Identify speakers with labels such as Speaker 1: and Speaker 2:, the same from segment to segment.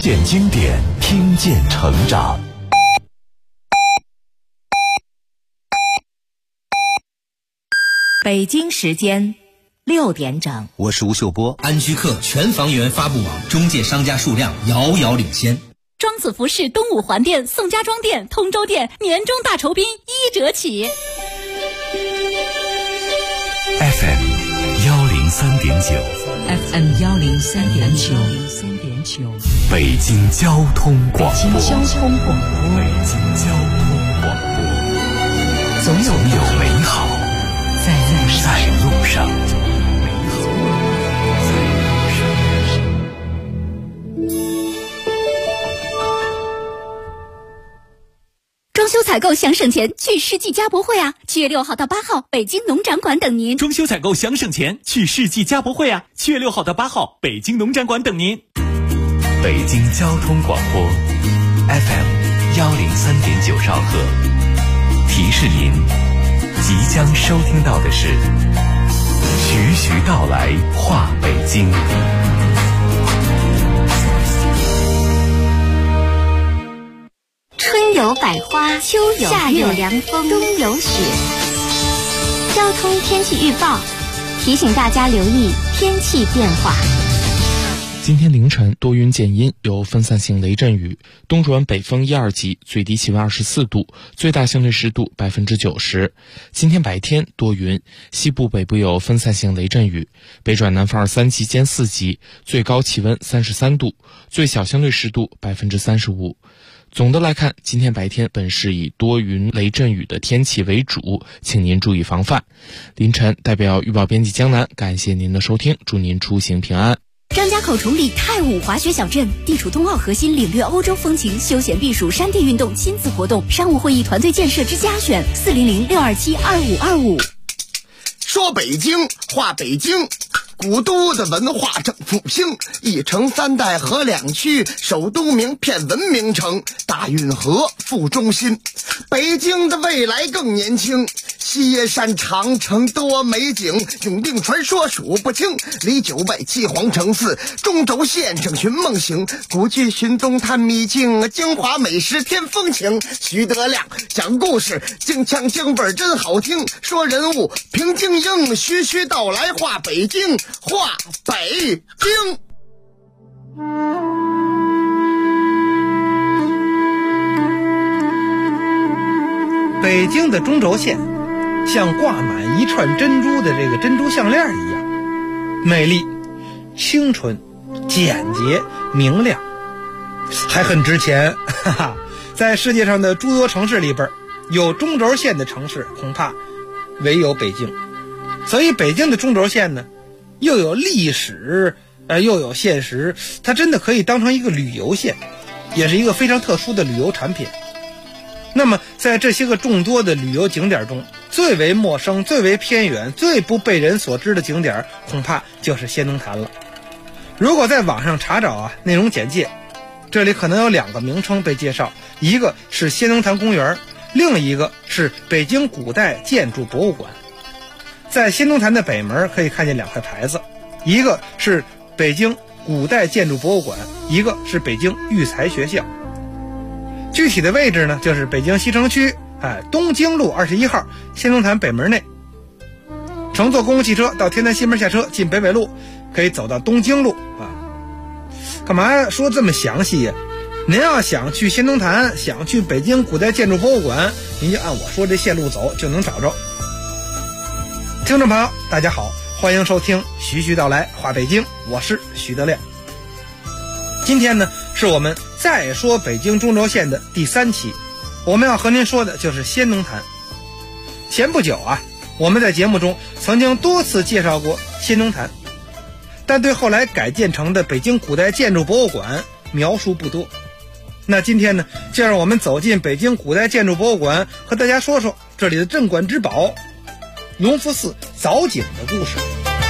Speaker 1: 见经典，听见成长。
Speaker 2: 北京时间6点整，
Speaker 3: 我是吴秀波。
Speaker 4: 安居客全房源发布网，中介商家数量遥遥领先。
Speaker 5: 庄子服饰东五环店、宋家庄店、通州店年终大酬宾1折起。
Speaker 1: FM 103.9
Speaker 6: FM 103.9
Speaker 1: 北京交通广播。
Speaker 6: 北京交通广播，总有
Speaker 1: 美好
Speaker 6: 在
Speaker 1: 路上。
Speaker 5: 装修采购想省钱，去世纪家博会啊！7月6号到8号，北京农展馆等您。
Speaker 7: 装修采购想省钱，去世纪家博会啊！7月6号到8号，北京农展馆等您。
Speaker 1: 北京交通广播 FM 103.9兆赫，提示您即将收听到的是徐徐道来话北京。
Speaker 8: 春有百花，秋有夏有凉风，冬有雪。交通天气预报提醒大家留意天气变化。
Speaker 9: 今天凌晨多云见阴，有分散性雷阵雨，东转北风1、2级，最低气温24度，最大相对湿度90%。今天白天多云，西部北部有分散性雷阵雨，北转南风2、3级兼4级，最高气温33度，最小相对湿度35%。总的来看，今天白天本是以多云雷阵雨的天气为主，请您注意防范。凌晨代表预报编辑江南，感谢您的收听，祝您出行平安。
Speaker 5: 张家口崇礼太武滑雪小镇，地处冬奥核心，领略欧洲风情，休闲避暑，山地运动，亲子活动，商务会议，团队建设之家选400-627-2525。
Speaker 10: 说北京话北京，古都的文化正复兴，一城三代合两区，首都名片文明城，大运河副中心。北京的未来更年轻，西山长城多美景，永定传说数不清，离9拜七皇城寺，中轴线上寻梦行，古剧寻踪探秘境，京华美食添风情。徐德亮讲故事，京腔京味真好听，说人物平静应，徐徐道来话北京，话北京。
Speaker 11: 北京的中轴线像挂满一串珍珠的这个珍珠项链一样，美丽、清纯、简洁、明亮，还很值钱。哈哈，在世界上的诸多城市里边，有中轴线的城市恐怕唯有北京。所以北京的中轴线呢，又有历史，又有现实，它真的可以当成一个旅游线，也是一个非常特殊的旅游产品。那么在这些个众多的旅游景点中，最为陌生、最为偏远、最不被人所知的景点，恐怕就是仙农坛了。如果在网上查找内容简介，这里可能有2个名称被介绍，一个是仙农坛公园，另一个是北京古代建筑博物馆。在仙农坛的北门可以看见2块牌子，一个是北京古代建筑博物馆，一个是北京育才学校。具体的位置呢，就是北京西城区东京路21号仙农坛北门内。乘坐公共汽车到天坛西门下车，进北纬路可以走到东京路干嘛说这么详细呀？您要想去仙农坛，想去北京古代建筑博物馆，您就按我说这线路走，就能找着。听众朋友大家好，欢迎收听徐徐道来话北京，我是徐德亮。今天呢，是我们再说北京中轴线的第3期，我们要和您说的就是仙农坛。前不久我们在节目中曾经多次介绍过仙农坛，但对后来改建成的北京古代建筑博物馆描述不多。那今天呢，就让我们走进北京古代建筑博物馆，和大家说说这里的镇馆之宝隆福寺藻井的故事。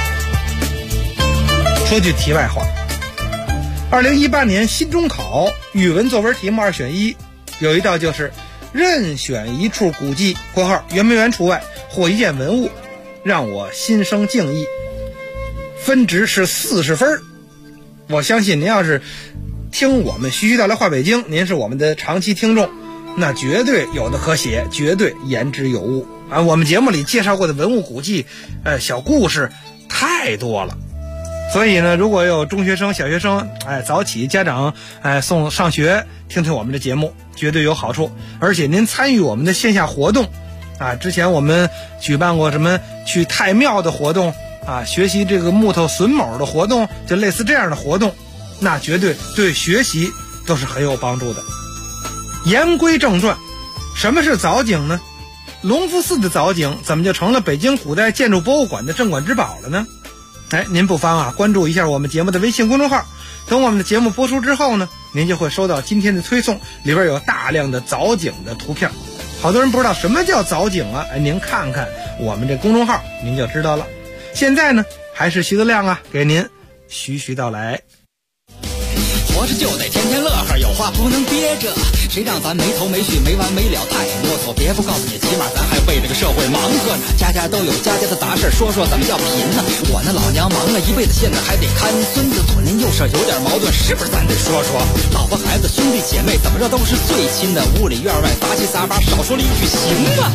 Speaker 11: 说句题外话，2018年新中考语文作文题目2选1，有一道就是任选一处古迹（括号圆没圆除外）或一件文物，让我心生敬意。分值是40分。我相信您要是听我们徐徐道来话北京，您是我们的长期听众，那绝对有的可写，绝对言之有物啊！我们节目里介绍过的文物古迹，小故事太多了。所以呢，如果有中学生、小学生，早起家长送上学，听听我们的节目，绝对有好处。而且您参与我们的线下活动，之前我们举办过什么去太庙的活动学习这个木头榫卯的活动，就类似这样的活动，那绝对对学习都是很有帮助的。言归正传，什么是藻井呢？隆福寺的藻井怎么就成了北京古代建筑博物馆的镇馆之宝了呢？您不妨关注一下我们节目的微信公众号，等我们的节目播出之后呢，您就会收到今天的推送，里边有大量的藻井的图片。好多人不知道什么叫藻井您看看我们这公众号，您就知道了。现在呢，还是徐德亮给您徐徐道来。
Speaker 4: 活着就得天天乐呵，有话不能憋着，谁让咱没头没绪没完没了太啰嗦，别不告诉你，起码咱还为这个社会忙活呢。家家都有家家的杂事，说说怎么叫贫呢？我那老娘忙了一辈子，现在还得看孙子，左邻右舍有点矛盾，是不是咱得说说？老婆孩子兄弟姐妹怎么着都是最亲的，屋里院外杂七杂八，少说了一句行吗？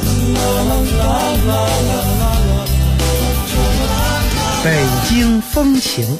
Speaker 11: 北京风情。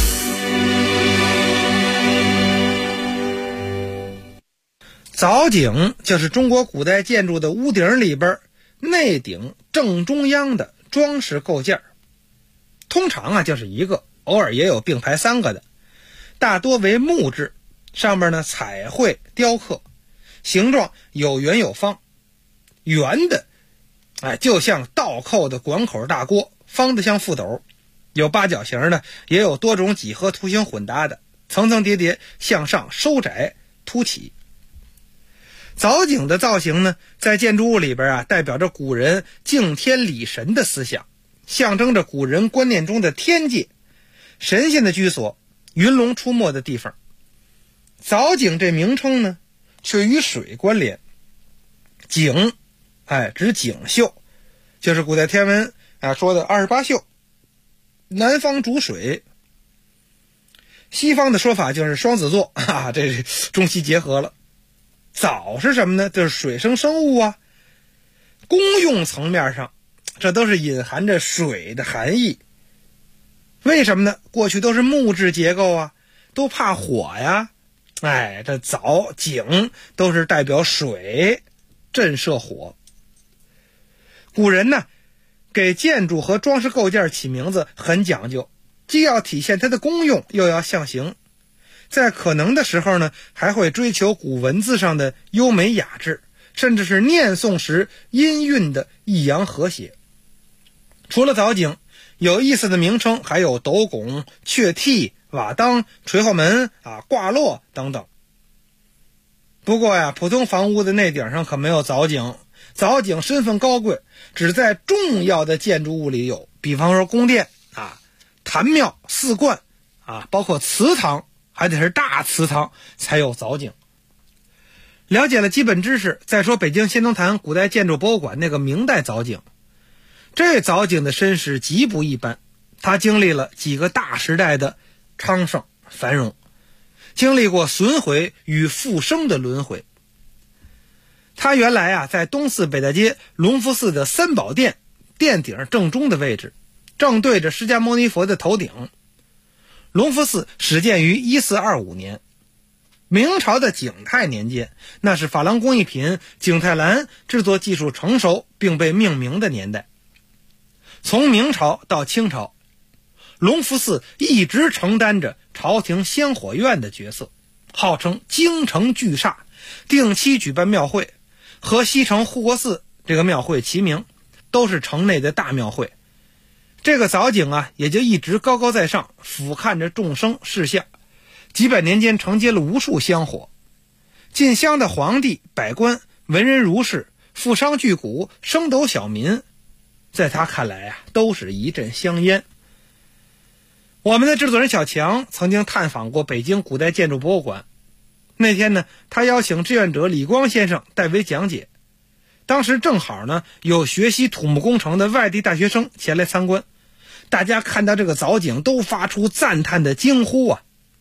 Speaker 11: 藻井就是中国古代建筑的屋顶里边内顶正中央的装饰构件，通常就是一个，偶尔也有并排3个的，大多为木质，上面呢彩绘雕刻，形状有圆有方，圆的就像倒扣的管口大锅，方的像覆斗，有八角形的，也有多种几何图形混搭的，层层叠叠向上收窄凸起。藻井的造型呢，在建筑物里边代表着古人敬天理神的思想，象征着古人观念中的天界，神仙的居所，云龙出没的地方。藻井这名称呢，却与水关联。井指井宿，就是古代天文说的28宿，南方主水，西方的说法就是双子座这是中西结合了。藻是什么呢？就是水生生物功用层面上，这都是隐含着水的含义。为什么呢？过去都是木质结构都怕火这藻井都是代表水，震慑火。古人呢，给建筑和装饰构件起名字很讲究，既要体现它的功用，又要象形。在可能的时候呢，还会追求古文字上的优美雅致，甚至是念诵时音韵的抑扬和谐。除了藻井，有意思的名称还有斗拱、雀替、瓦当、垂后门挂落等等。不过普通房屋的内顶上可没有藻井，藻井身份高贵，只在重要的建筑物里有，比方说宫殿坛庙、寺观包括祠堂，还得是大祠堂才有藻井。了解了基本知识，再说北京先农坛古代建筑博物馆那个明代藻井。这藻井的身世极不一般，它经历了几个大时代的昌盛繁荣，经历过损毁与复生的轮回。它原来在东四北大街隆福寺的三宝殿殿顶正中的位置，正对着释迦牟尼佛的头顶。隆福寺始建于1425年，明朝的景泰年间，那是珐琅工艺品景泰蓝制作技术成熟并被命名的年代。从明朝到清朝，隆福寺一直承担着朝廷香火院的角色，号称京城巨煞，定期举办庙会，和西城护国寺这个庙会齐名，都是城内的大庙会。这个藻井也就一直高高在上，俯瞰着众生事项，几百年间承接了无数香火。进香的皇帝、百官、文人儒士、富商巨贾、升斗小民，在他看来都是一阵香烟。我们的制作人小强曾经探访过北京古代建筑博物馆，那天呢，他邀请志愿者李光先生代为讲解。当时正好呢，有学习土木工程的外地大学生前来参观，大家看到这个藻井都发出赞叹的惊呼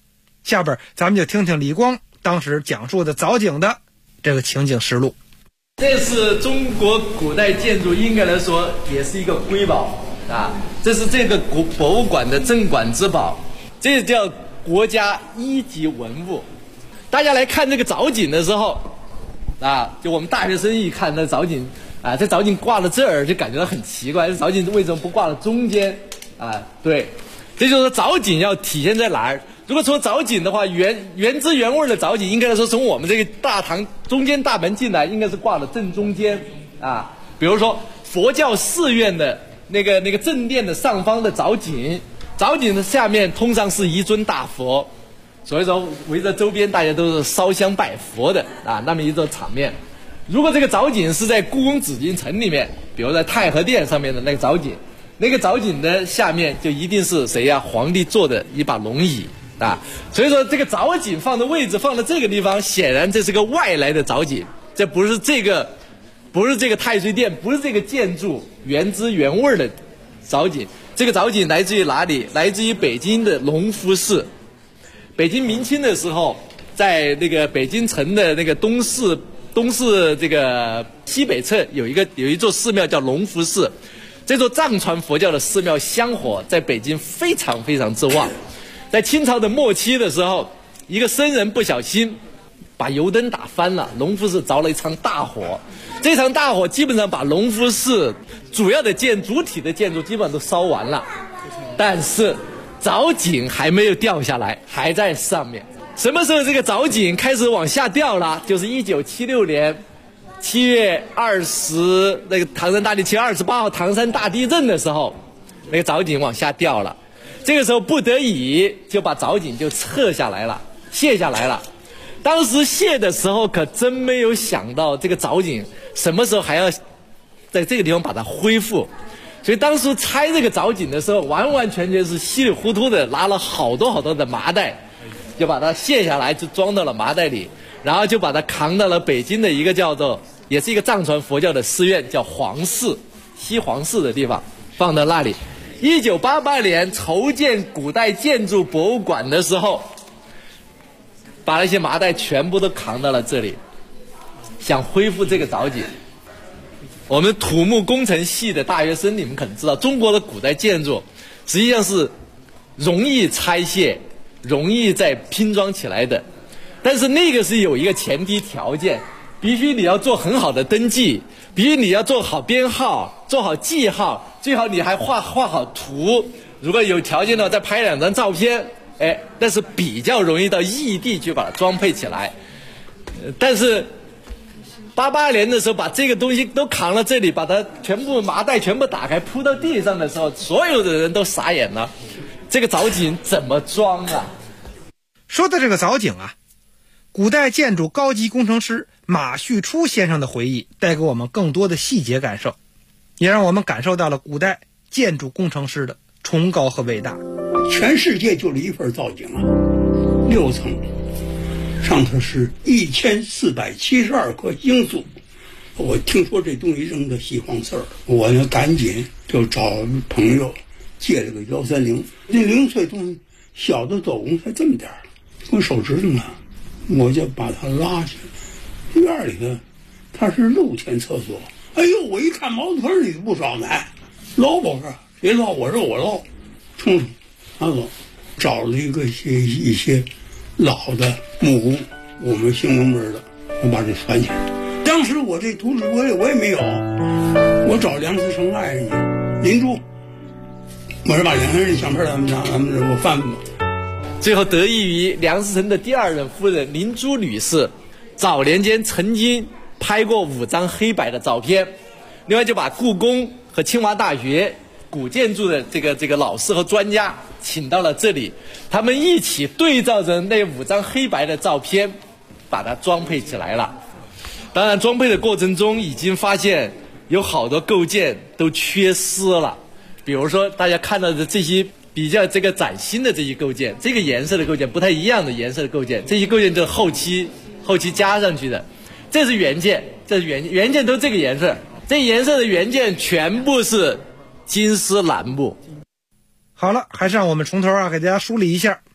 Speaker 11: 下边咱们就听听李光当时讲述的藻井的这个情景实录。
Speaker 3: 这是中国古代建筑，应该来说也是一个瑰宝啊！这是这个博物馆的镇馆之宝，这叫国家一级文物。大家来看这个藻井的时候啊，就我们大学生一看那藻井啊，这藻井挂到这儿就感觉到很奇怪，这藻井为什么不挂到中间啊？对，这就是说藻井要体现在哪儿？如果从藻井的话，原汁原味的藻井，应该来说从我们这个大堂中间大门进来，应该是挂的正中间啊。比如说佛教寺院的那个正殿的上方的藻井，藻井的下面通常是一尊大佛，所以说围着周边大家都是烧香拜佛的啊，那么一种场面。如果这个藻井是在故宫紫禁城里面，比如在太和殿上面的那个藻井，那个藻井的下面就一定是谁呀？皇帝坐的一把龙椅啊。所以说这个藻井放的位置放在这个地方，显然这是个外来的藻井，这不是这个太岁殿，不是这个建筑原汁原味的藻井。这个藻井来自于哪里？来自于北京的隆福寺。北京明清的时候，在那个北京城的那个东市这个西北侧有一座寺庙叫隆福寺，这座藏传佛教的寺庙香火在北京非常非常之旺。在清朝的末期的时候，一个僧人不小心把油灯打翻了，隆福寺着了一场大火。这场大火基本上把隆福寺主体的建筑基本上都烧完了，但是藻井还没有掉下来，还在上面。什么时候这个藻井开始往下掉了？就是1976年7月20那个唐山大地7月28号唐山大地震的时候，那个藻井往下掉了。这个时候不得已就把藻井就卸下来了。当时卸的时候可真没有想到这个藻井什么时候还要在这个地方把它恢复，所以当时拆这个藻井的时候，完完全全是稀里糊涂的拿了好多的麻袋，就把它卸下来，就装到了麻袋里，然后就把它扛到了北京的一个叫做也是一个藏传佛教的寺院，叫黄寺，西黄寺的地方，放到那里。1988年筹建古代建筑博物馆的时候，把那些麻袋全部都扛到了这里，想恢复这个藻井。我们土木工程系的大学生，你们可能知道，中国的古代建筑实际上是容易拆卸、容易再拼装起来的，但是那个是有一个前提条件，必须你要做很好的登记，必须你要做好编号、做好记号，最好你还画好图，如果有条件的话再拍2张照片，但是比较容易到异地去把它装配起来。但是88年的时候把这个东西都扛到这里，把它全部麻袋全部打开铺到地上的时候，所有的人都傻眼了，这个藻井怎么装啊？
Speaker 11: 说到这个藻井啊，古代建筑高级工程师马旭初先生的回忆带给我们更多的细节感受，也让我们感受到了古代建筑工程师的崇高和伟大。
Speaker 12: 全世界就了一份造景啊，6层，上头是1472颗星宿。我听说这东西扔的西黄色，我呢赶紧就找朋友借了个130，那零碎东西小的走工才这么点儿，我手指头呢，我就把它拉去院里头，它是露天厕所。哎呦，我一看茅坑里不少奶，捞不是？谁捞？我说我捞，冲拿走，找了一些老的木工，我们姓龙门的，我把这翻起来。当时我这图纸我也没有，我找梁思成爱人去，林珠，我说把2个人相片咱们给我翻吧。
Speaker 3: 最后得益于梁思成的第2任夫人林珠女士，早年间曾经拍过5张黑白的照片，另外就把故宫和清华大学古建筑的这个老师和专家请到了这里，他们一起对照着那5张黑白的照片，把它装配起来了。当然，装配的过程中已经发现有好多构件都缺失了，比如说大家看到的这些比较这个崭新的这些构件，这个颜色的构件不太一样的颜色的构件，这些构件就是后期加上去的，这是原件，原件都这个颜色，这颜色的原件全部是金丝楠木。
Speaker 11: 好了，还是让我们从头给大家梳理一下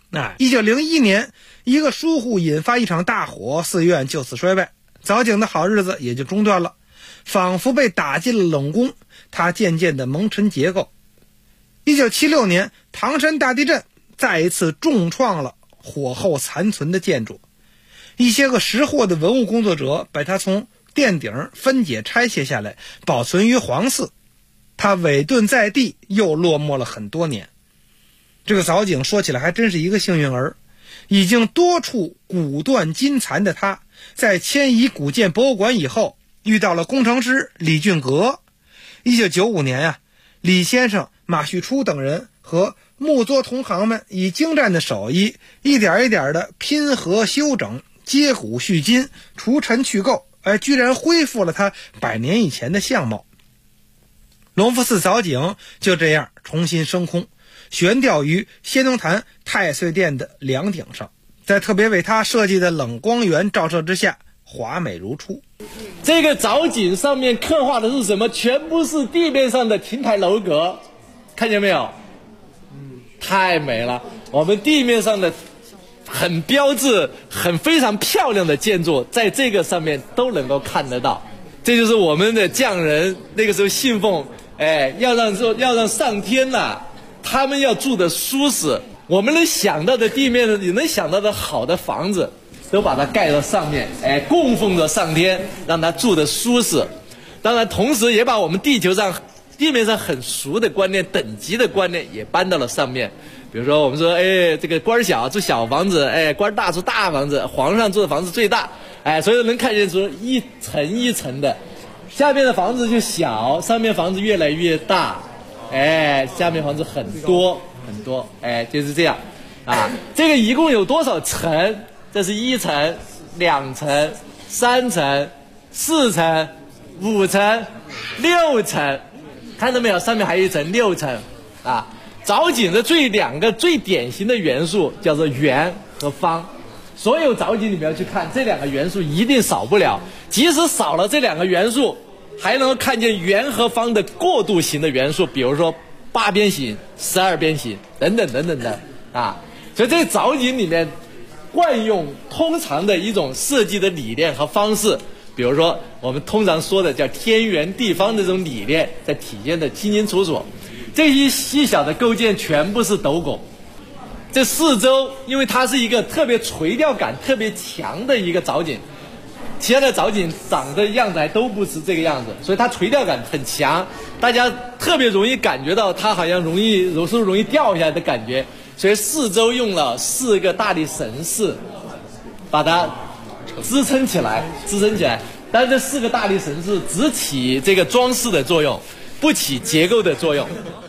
Speaker 11: 1901年，一个疏忽引发一场大火，寺院就此衰败，藻井的好日子也就中断了，仿佛被打进了冷宫，它渐渐的蒙尘结构。1976年，唐山大地震再一次重创了火后残存的建筑，一些个识货的文物工作者把它从殿顶分解拆卸下来，保存于皇寺。它委顿在地，又落寞了很多年。这个藻井说起来还真是一个幸运儿，已经多处骨断筋残的他，在迁移古建博物馆以后，遇到了工程师李俊阁。1995年李先生、马旭初等人和木作同行们以精湛的手艺，一点一点的拼合修整，接骨续筋，除尘去垢，居然恢复了它100年以前的相貌。隆福寺藻井就这样重新升空，悬吊于仙农坛太岁殿的梁顶上，在特别为它设计的冷光源照射之下，华美如初。
Speaker 3: 这个藻井上面刻画的是什么？全部是地面上的亭台楼阁，看见没有？太美了。我们地面上的很标志、非常漂亮的建筑，在这个上面都能够看得到。这就是我们的匠人那个时候信奉，要让上天他们要住的舒适。我们能想到的地面，你能想到的好的房子，都把它盖到上面，供奉着上天，让他住的舒适。当然，同时也把我们地面上很俗的观念、等级的观念也搬到了上面。比如说，我们说，这个官小住小房子，官大住大房子，皇上住的房子最大，所以能看见出一层一层的，下面的房子就小，上面房子越来越大，下面房子很多很多，就是这样这个一共有多少层？这是1层、2层、3层、4层、5层、6层，看到没有？上面还有一层6层藻井的2个最典型的元素叫做圆和方。所有藻井里面去看，这2个元素一定少不了。即使少了这2个元素，还能够看见圆和方的过渡型的元素，比如说8边形、12边形等等等等的所以这藻井里面惯用通常的一种设计的理念和方式，比如说我们通常说的叫天圆地方的这种理念，在体现的清清楚楚。这些细小的构件全部是斗拱，这四周因为它是一个特别垂钓感特别强的一个藻井，其他的藻井长的样子还都不是这个样子，所以它垂钓感很强，大家特别容易感觉到它好像容易掉下来的感觉。所以四周用了4个大力神士把它支撑起来。但是这4个大力神士只起这个装饰的作用，不起结构的作用。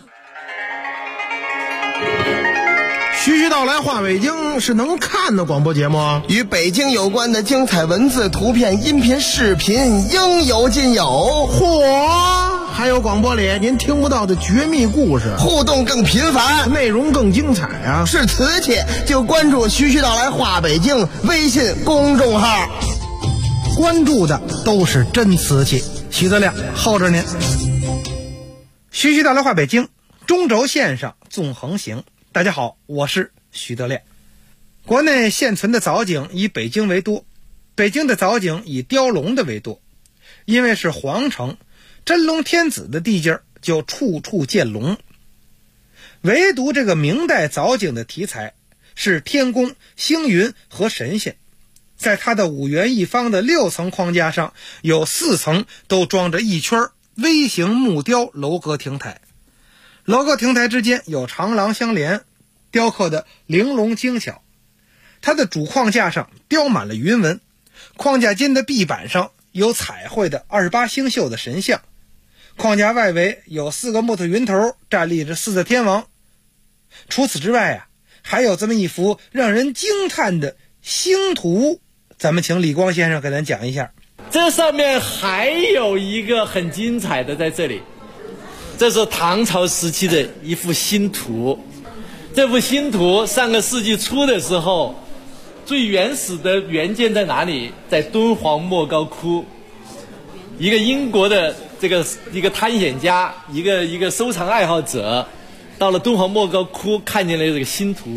Speaker 13: 徐徐道来话北京是能看的广播节目，
Speaker 10: 与北京有关的精彩文字、图片、音频、视频应有尽有。
Speaker 13: 嚯！还有广播里您听不到的绝密故事，
Speaker 10: 互动更频繁，
Speaker 13: 内容更精彩啊！
Speaker 10: 是瓷器就关注徐徐道来话北京微信公众号，
Speaker 13: 关注的都是真瓷器。徐德亮候着您。
Speaker 11: 徐徐道来话北京，中轴线上纵横行。大家好，我是徐德亮。国内现存的藻井以北京为多，北京的藻井以雕龙的为多。因为是皇城，真龙天子的地界就处处见龙。唯独这个明代藻井的题材是天宫、星云和神仙，在它的5圆一方的6层框架上，有4层都装着一圈微型木雕楼阁亭台。楼阁亭台之间有长廊相连，雕刻的玲珑精巧。它的主框架上雕满了云纹，框架间的壁板上有彩绘的28星宿的神像，框架外围有4个木头云头站立着4个天王。除此之外还有这么一幅让人惊叹的星图，咱们请李光先生给咱讲一下。
Speaker 3: 这上面还有一个很精彩的在这里，这是唐朝时期的一幅星图。这幅星图上个世纪初的时候，最原始的原件在哪里？在敦煌莫高窟。一个英国的一个探险家，一个收藏爱好者，到了敦煌莫高窟看见了这个星图，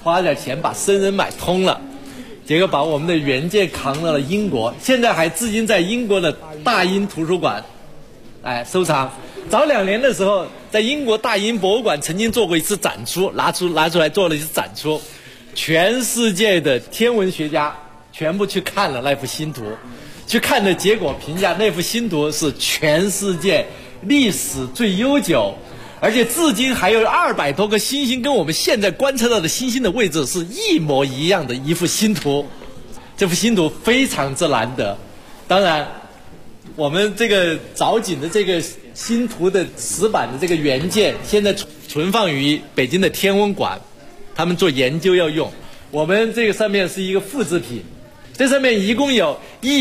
Speaker 3: 花点钱把僧人买通了，结果把我们的原件扛到了英国，现在还至今在英国的大英图书馆收藏。早2年的时候，在英国大英博物馆曾经做过一次展出，拿出来做了一次展出，全世界的天文学家全部去看了那幅星图，去看的结果评价那幅星图是全世界历史最悠久，而且至今还有200多个星星跟我们现在观测到的星星的位置是一模一样的一幅星图。这幅星图非常之难得。当然我们这个藻井的这个星图的石板的这个原件现在存放于北京的天文馆，他们做研究要用。我们这个上面是一个复制品，这上面一共有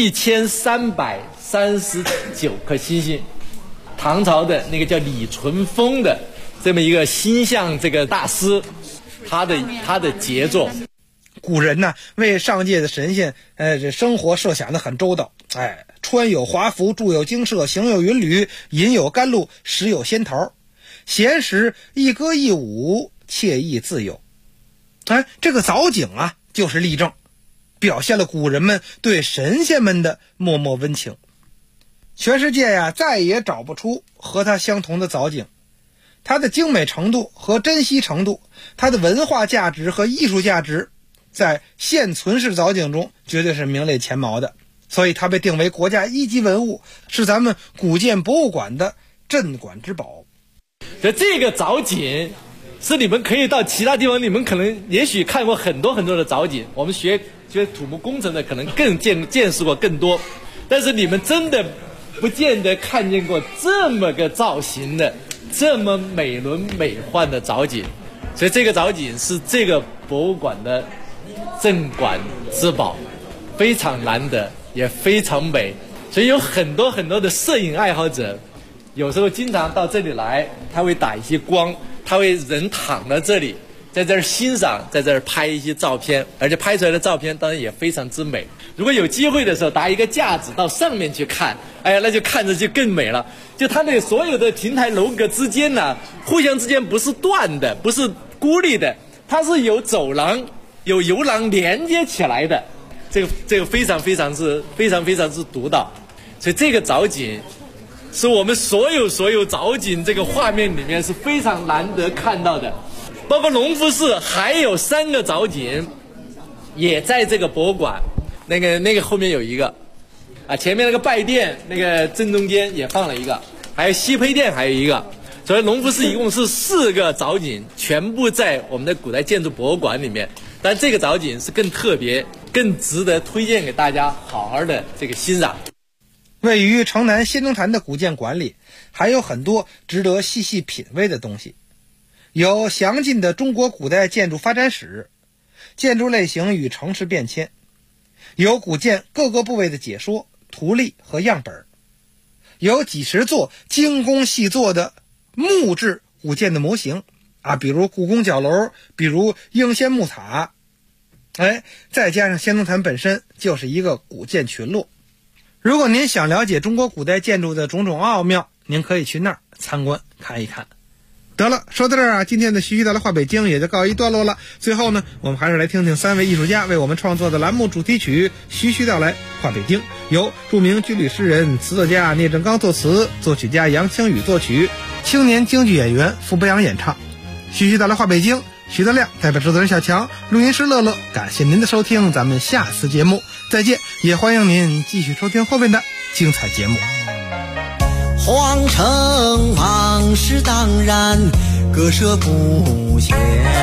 Speaker 3: 1339颗星星，唐朝的那个叫李淳风的这么一个星象这个大师，他的杰作。
Speaker 11: 古人呢为上界的神仙这生活设想的很周到，穿有华服，住有精舍，行有云旅，饮有甘露，食有仙桃，闲时一歌一舞，惬意自由。这个藻井啊就是例证，表现了古人们对神仙们的脉脉温情。全世界呀再也找不出和它相同的藻井，它的精美程度和珍稀程度，它的文化价值和艺术价值在现存世藻井中绝对是名列前茅的，所以它被定为国家1级文物，是咱们古建博物馆的镇馆之宝。
Speaker 3: 这个藻井是你们可以到其他地方，你们可能也许看过很多的藻井，我们学土木工程的可能更见识过更多，但是你们真的不见得看见过这么个造型的这么美轮美奂的藻井。所以这个藻井是这个博物馆的镇馆之宝，非常难得也非常美。所以有很多的摄影爱好者有时候经常到这里来，他会打一些光，他会人躺在这里，在这儿欣赏，在这儿拍一些照片，而且拍出来的照片当然也非常之美。如果有机会的时候搭一个架子到上面去看，那就看着就更美了。就它那所有的亭台楼阁之间呢，互相之间不是断的，不是孤立的，它是有走廊有游廊连接起来的，这个非常之独到。所以这个藻井是我们所有藻井这个画面里面是非常难得看到的。包括隆福寺还有3个藻井也在这个博物馆，那个后面有一个前面那个拜殿那个正中间也放了一个，还有西胚殿还有一个。所以隆福寺一共是4个藻井，全部在我们的古代建筑博物馆里面。但这个藻井是更特别，更值得推荐给大家好好的这个欣赏。
Speaker 11: 位于城南仙踪坛的古建馆里还有很多值得细细品味的东西，有详尽的中国古代建筑发展史，建筑类型与城市变迁，有古建各个部位的解说、图例和样本，有几十座精工细作的木质古建的模型比如故宫角楼，比如应仙木塔，再加上仙踪坛本身就是一个古建群落。如果您想了解中国古代建筑的种种奥妙，您可以去那儿参观看一看。得了，说到这儿今天的徐徐道来话北京也就告一段落了。最后呢，我们还是来听听3位艺术家为我们创作的栏目主题曲《徐徐道来话北京》，由著名军旅诗人、词作家聂政刚作词，作曲家杨清宇作曲，青年京剧演员傅博阳演唱。徐徐道来话北京，徐德亮代表制作人小强，录音师乐乐，感谢您的收听，咱们下次节目再见，也欢迎您继续收听后面的精彩节目。
Speaker 4: 皇城往事当然割舍不下，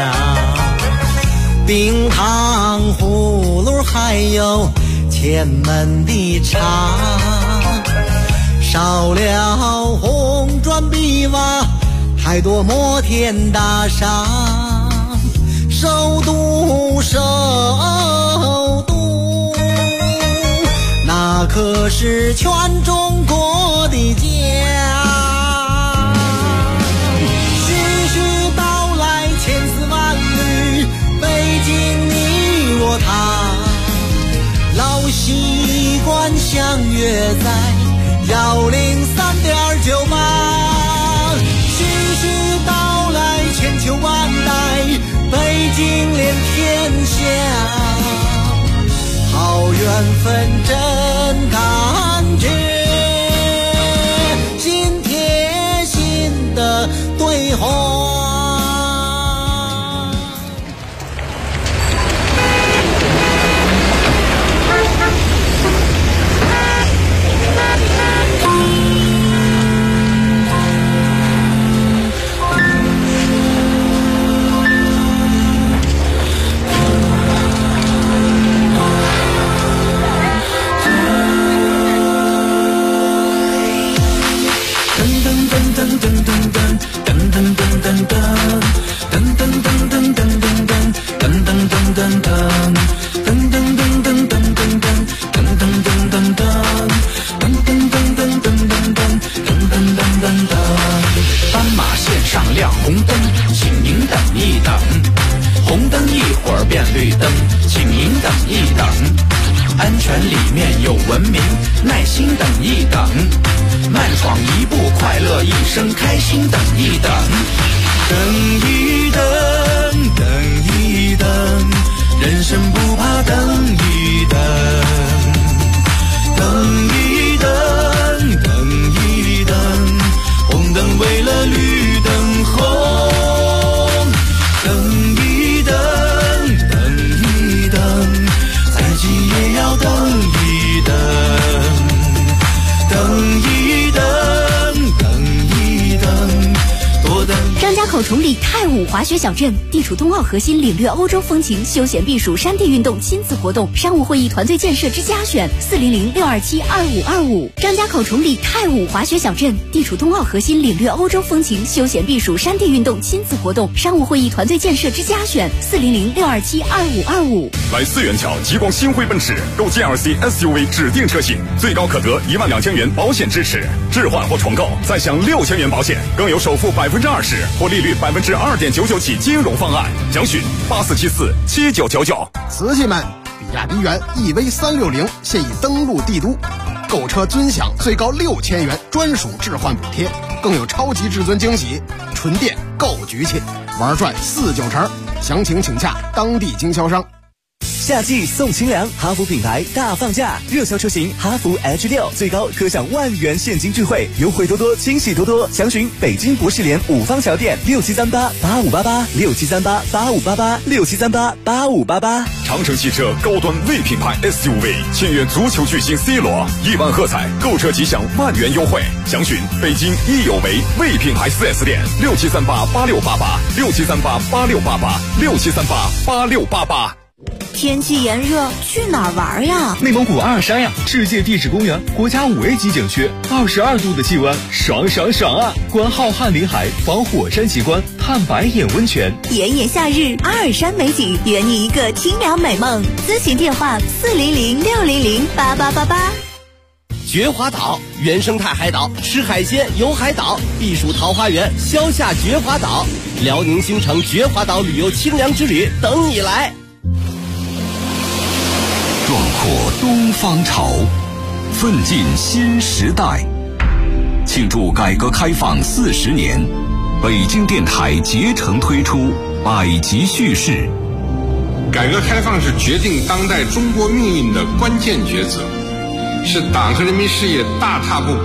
Speaker 4: 冰糖葫芦还有前门的茶，少了红砖碧瓦，太多摩天大厦，首都那可是全中国的家。徐徐道来千丝万缕，北京你我他，老习惯相约在103.98。徐徐道来千秋万代，北京
Speaker 14: 金连天下，好缘分真感觉，心贴心的对话。
Speaker 4: 斑马线上亮红灯，请您等一等。红灯一会儿变绿灯，请您等一等。安全里面有文明，耐心等一等。慢闯一步，快乐一生，开心等一等。等一等，等一等，人生不怕等一等。等一等，等一等，红灯为了绿灯红。等一等，等一等，再急也要等一等。等一等，等一等，多等。
Speaker 5: 张家口崇礼太武滑雪小镇地处冬奥核心，领略欧洲风情，休闲避暑，山地运动亲子活动，商务会议团队建设之家选400-627-2525。张家口崇礼太武滑雪小镇地处冬奥核心，领略欧洲风情，休闲避暑，山地运动亲子活动，商务会议团队建设之家选400-627-2525。
Speaker 15: 来4元桥极光星辉奔驰购 GLC SUV 指定车型，最高可得12000元保险支持，置换或重购再享6000元保险，更有首付20%或利率2.99%起金融方案。详询84747999。
Speaker 16: 瓷器们，比亚迪元 EV360现已登陆帝都，购车尊享最高6000元专属置换补贴，更有超级至尊惊喜，纯电够局气，玩转4-9成。详情请洽当地经销商。
Speaker 17: 夏季送清凉，哈弗品牌大放价，热销车型哈弗 H6最高可享10000元现金钜惠，优惠多多，惊喜多多。详询北京博士联5方桥店6738-8588，6738-8588，6738-8588。
Speaker 15: 长城汽车高端 V 品牌 SUV 签约足球巨星 C 罗，1万喝彩，购车即享10000元优惠。详询北京益友为 V 品牌 4S 店6738-8688，6738-8688，6738-8688。
Speaker 2: 天气炎热，去哪儿玩呀？
Speaker 18: 内蒙古阿尔山呀，世界地质公园，国家5A级景区，22度的气温，爽爽爽啊！观浩瀚林海，访火山奇观，探白眼温泉。
Speaker 2: 炎炎夏日，阿尔山美景，圆你一个清凉美梦。咨询电话400-600-8888。
Speaker 19: 绝华岛原生态海岛，吃海鲜游海岛，避暑桃花源，消夏绝华岛，辽宁新城绝华岛旅游清凉之旅等你来。
Speaker 1: 壮阔东方潮，奋进新时代。庆祝改革开放40年，北京电台竭诚推出百集叙事。
Speaker 20: 改革开放是决定当代中国命运的关键抉择，是党和人民事业大踏步